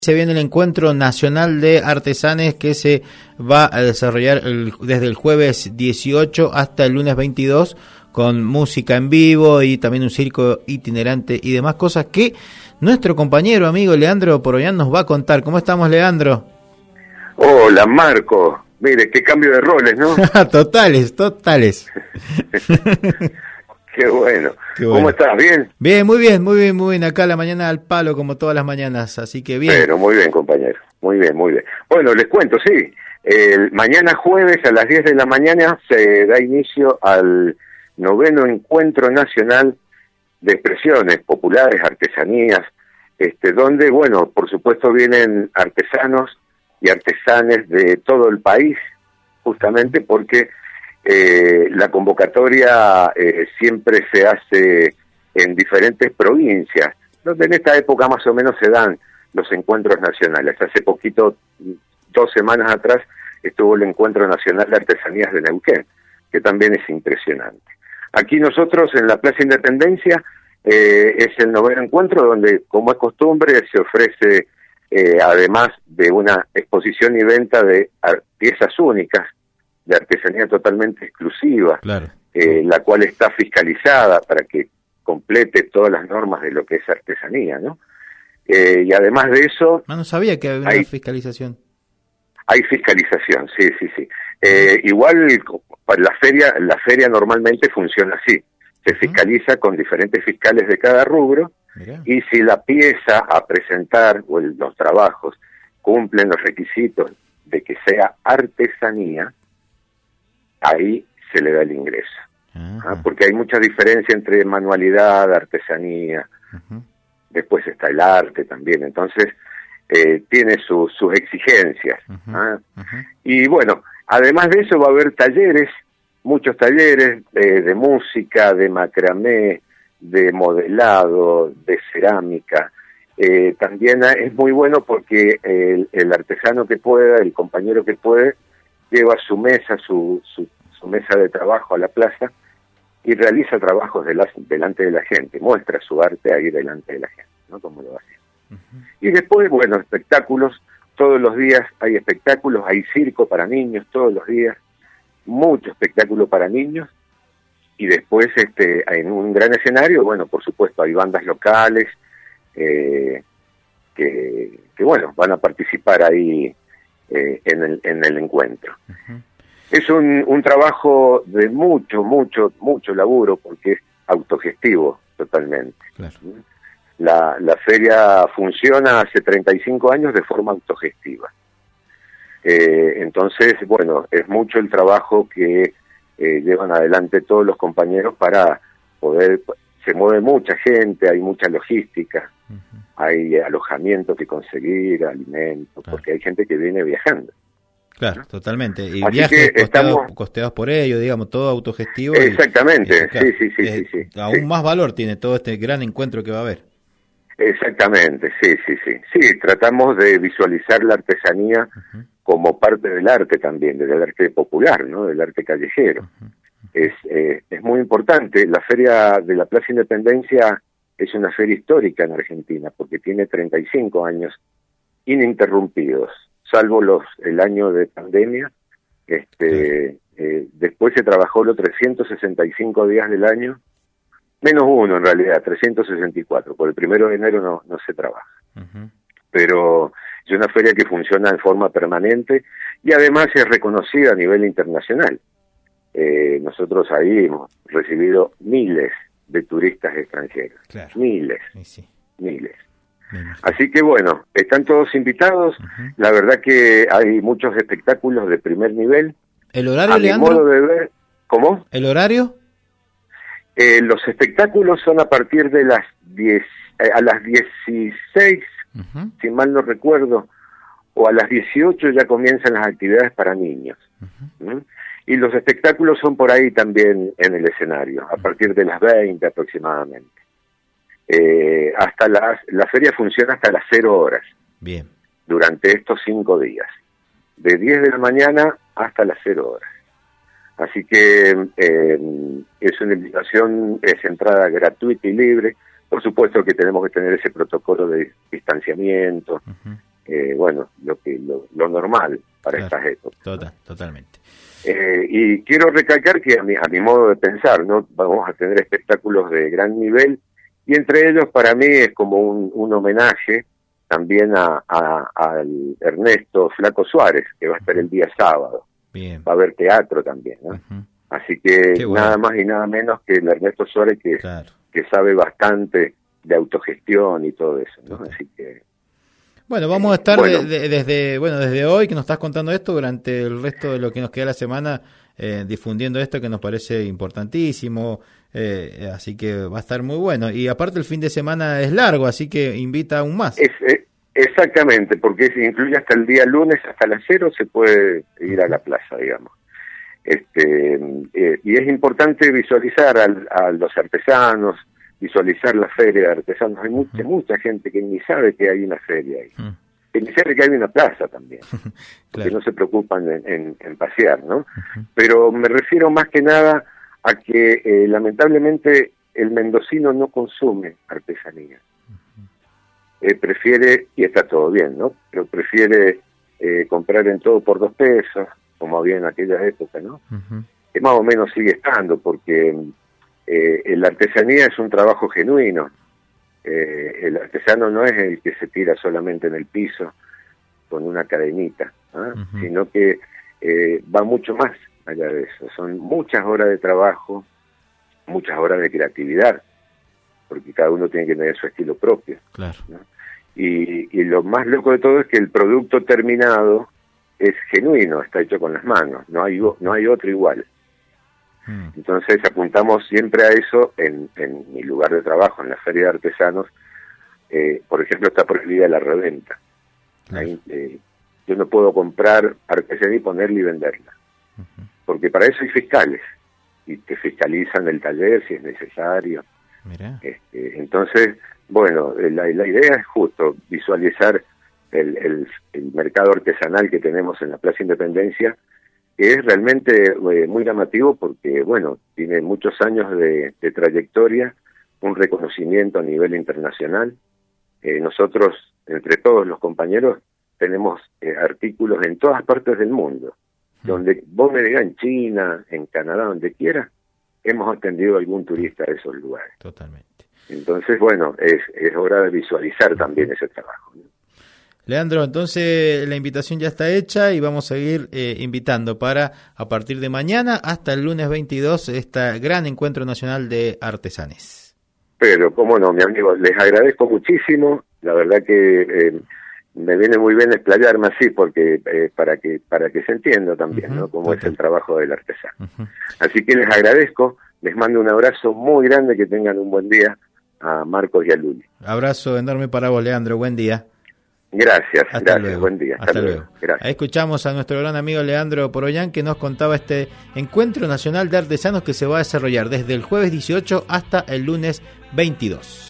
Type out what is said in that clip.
Se viene el Encuentro Nacional de Artesanes que se va a desarrollar desde el jueves 18 hasta el lunes 22 con música en vivo y también un circo itinerante y demás cosas que nuestro compañero amigo Leandro Poroñán nos va a contar. ¿Cómo estamos, Leandro? Hola, Marco. Mire, qué cambio de roles, ¿no? Totales. Qué bueno. Qué bueno. ¿Cómo estás? ¿Bien? Bien, muy bien. Acá la mañana al palo, como todas las mañanas, así que bien. Pero muy bien, compañero. Muy bien. Bueno, les cuento, sí. Mañana jueves a las 10 de la mañana se da inicio al 9º Encuentro Nacional de Expresiones Populares, Artesanías, donde, bueno, por supuesto vienen artesanos y artesanes de todo el país, justamente porque la convocatoria siempre se hace en diferentes provincias, donde en esta época más o menos se dan los encuentros nacionales. Hace poquito, 2 semanas atrás, estuvo el Encuentro Nacional de Artesanías de Neuquén, que también es impresionante. Aquí nosotros en la Plaza Independencia es el 9º encuentro donde, como es costumbre, se ofrece, además de una exposición y venta de piezas únicas, de artesanía totalmente exclusiva, claro. La cual está fiscalizada para que complete todas las normas de lo que es artesanía, ¿no? Y además de eso... No sabía que había una fiscalización. Hay fiscalización, sí. Igual la feria normalmente funciona así. Se fiscaliza con diferentes fiscales de cada rubro. Mirá. Y si la pieza a presentar o los trabajos cumplen los requisitos de que sea artesanía, ahí se le da el ingreso. Porque hay mucha diferencia entre manualidad, artesanía, después está el arte también, entonces tiene sus exigencias. Y bueno, además de eso va a haber talleres, muchos talleres de música, de macramé, de modelado, de cerámica. También es muy bueno porque el artesano que pueda, el compañero que puede, lleva su mesa, su mesa de trabajo a la plaza y realiza trabajos delante de la gente, muestra su arte ahí delante de la gente, ¿no? Como lo hace. Y después, bueno, espectáculos, todos los días hay espectáculos, hay circo para niños todos los días, mucho espectáculo para niños, y después en un gran escenario, bueno, por supuesto hay bandas locales que bueno, van a participar ahí en el encuentro. Es un trabajo de mucho laburo porque es autogestivo totalmente. Claro. La feria funciona hace 35 años de forma autogestiva. Entonces, bueno, es mucho el trabajo que llevan adelante todos los compañeros para poder... Se mueve mucha gente, hay mucha logística, hay alojamiento que conseguir, alimentos, porque hay gente que viene viajando. Claro, ¿no? Totalmente. Y así viajes costeados por ello, digamos, todo autogestivo. Exactamente, claro, sí. Aún más valor tiene todo este gran encuentro que va a haber. Exactamente, sí. Sí, tratamos de visualizar la artesanía como parte del arte también, del arte popular, ¿no? Del arte callejero. Es muy importante. La Feria de la Plaza Independencia es una feria histórica en Argentina porque tiene 35 años ininterrumpidos, salvo el año de pandemia. Después se trabajó los 365 días del año, menos uno en realidad, 364. Por el 1 de enero no se trabaja. Pero es una feria que funciona en forma permanente y además es reconocida a nivel internacional. Nosotros ahí hemos recibido miles de turistas extranjeros. Claro. Miles. Así que bueno, están todos invitados. La verdad que hay muchos espectáculos de primer nivel. ¿El horario, a Leandro? Mi modo de ver, ¿cómo? ¿El horario? Los espectáculos son a partir de las 10, a las 16, si mal no recuerdo, o a las 18 ya comienzan las actividades para niños. Y los espectáculos son por ahí también en el escenario, a partir de las 20 aproximadamente. La feria funciona hasta las 0 horas. Bien. Durante estos 5 días. De 10 de la mañana hasta las 0 horas. Así que es una invitación, es entrada gratuita y libre. Por supuesto que tenemos que tener ese protocolo de distanciamiento, bueno, lo normal para estas épocas. Totalmente. Y quiero recalcar que a mi modo de pensar, ¿no? Vamos a tener espectáculos de gran nivel, y entre ellos para mí es como un homenaje también al Ernesto Flaco Suárez, que va a estar el día sábado. Bien. Va a haber teatro también, ¿no? Así que nada más y nada menos que el Ernesto Suárez, que sabe bastante de autogestión y todo eso, ¿no? Así que... Bueno, vamos a estar desde hoy que nos estás contando esto, durante el resto de lo que nos queda la semana, difundiendo esto que nos parece importantísimo, así que va a estar muy bueno. Y aparte el fin de semana es largo, así que invita aún más. Exactamente, porque incluye hasta el día lunes, hasta las 0 se puede ir a la plaza, digamos. Y es importante visualizar a los artesanos, visualizar la feria de artesanos. Hay mucha gente que ni sabe que hay una feria ahí, que ni sabe que hay una plaza también, que no se preocupan en pasear, ¿no? Pero me refiero más que nada a que lamentablemente el mendocino no consume artesanía. Prefiere, y está todo bien, ¿no? Pero prefiere comprar en todo por 2 pesos, como había en aquella época, ¿no? Que más o menos sigue estando, porque la artesanía es un trabajo genuino. El artesano no es el que se tira solamente en el piso con una cadenita, sino que va mucho más allá de eso. Son muchas horas de trabajo, muchas horas de creatividad, porque cada uno tiene que tener su estilo propio. Claro. ¿No? Y lo más loco de todo es que el producto terminado es genuino, está hecho con las manos, no hay otro igual. Entonces apuntamos siempre a eso en mi lugar de trabajo, en la Feria de Artesanos. Por ejemplo, está prohibida la reventa. Ahí, yo no puedo comprar artesanía y ponerla y venderla, porque para eso hay fiscales, y te fiscalizan el taller si es necesario. Mirá. Entonces, bueno, la idea es justo visualizar el mercado artesanal que tenemos en la Plaza Independencia, que es realmente muy llamativo porque, bueno, tiene muchos años de trayectoria, un reconocimiento a nivel internacional. Nosotros, entre todos los compañeros, tenemos artículos en todas partes del mundo. Donde vos me digas, en China, en Canadá, donde quiera, hemos atendido a algún turista de esos lugares. Totalmente. Entonces, bueno, es hora de visualizar también ese trabajo, ¿no? Leandro, entonces la invitación ya está hecha y vamos a seguir invitando para, a partir de mañana hasta el lunes 22, este gran encuentro nacional de artesanes. Pero, cómo no, mi amigo, les agradezco muchísimo. La verdad que me viene muy bien explayarme así, porque para que se entienda también, ¿no? Cómo es el trabajo del artesano. Así que les agradezco, les mando un abrazo muy grande, que tengan un buen día a Marcos y a Luli. Abrazo enorme para vos, Leandro, buen día. Gracias, luego. Buen día. Hasta luego. Gracias. Ahí escuchamos a nuestro gran amigo Leandro Poroyán, que nos contaba este encuentro nacional de artesanos que se va a desarrollar desde el jueves 18 hasta el lunes 22.